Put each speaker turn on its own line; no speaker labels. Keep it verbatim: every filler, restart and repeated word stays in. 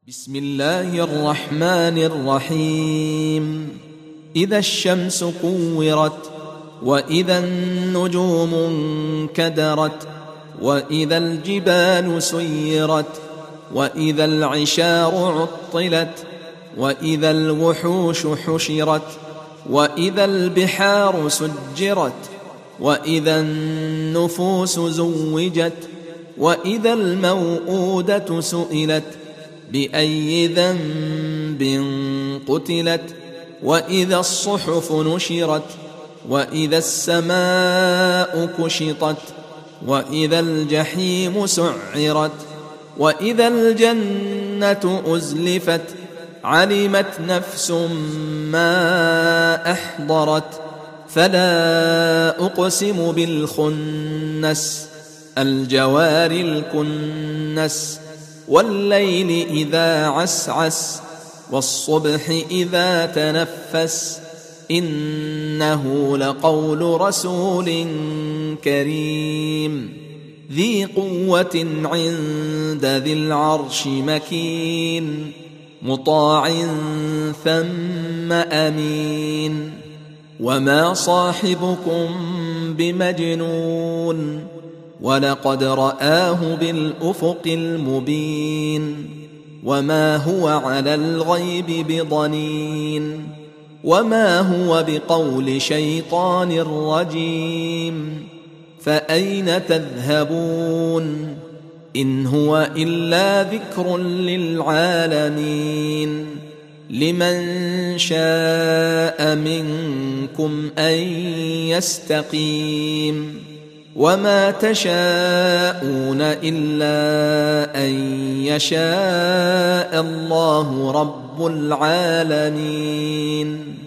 بسم الله الرحمن الرحيم. إذا الشمس كورت، وإذا النجوم انكدرت، وإذا الجبال سيرت، وإذا العشار عطلت، وإذا الوحوش حشرت، وإذا البحار سجرت، وإذا النفوس زوجت، وإذا الموءودة سئلت بأي ذنب قتلت، وإذا الصحف نشرت، وإذا السماء كشطت، وإذا الجحيم سعرت، وإذا الجنة أزلفت، علمت نفس ما أحضرت. فلا أقسم بالخنس، الجوار الكنس، والليل إذا عسعس، والصبح إذا تنفس، إنه لقول رسول كريم ذي قوة عند ذي العرش مكين، مطاع ثم أمين. وما صاحبكم بمجنون، ولقد رآه بالأفق المبين. وما هو على الغيب بضنين، وما هو بقول شيطان رجيم. فأين تذهبون؟ إن هو إلا ذكر للعالمين. لمن شاء منكم أن يستقيم. وما تشاءون إلا أن يشاء الله رب العالمين.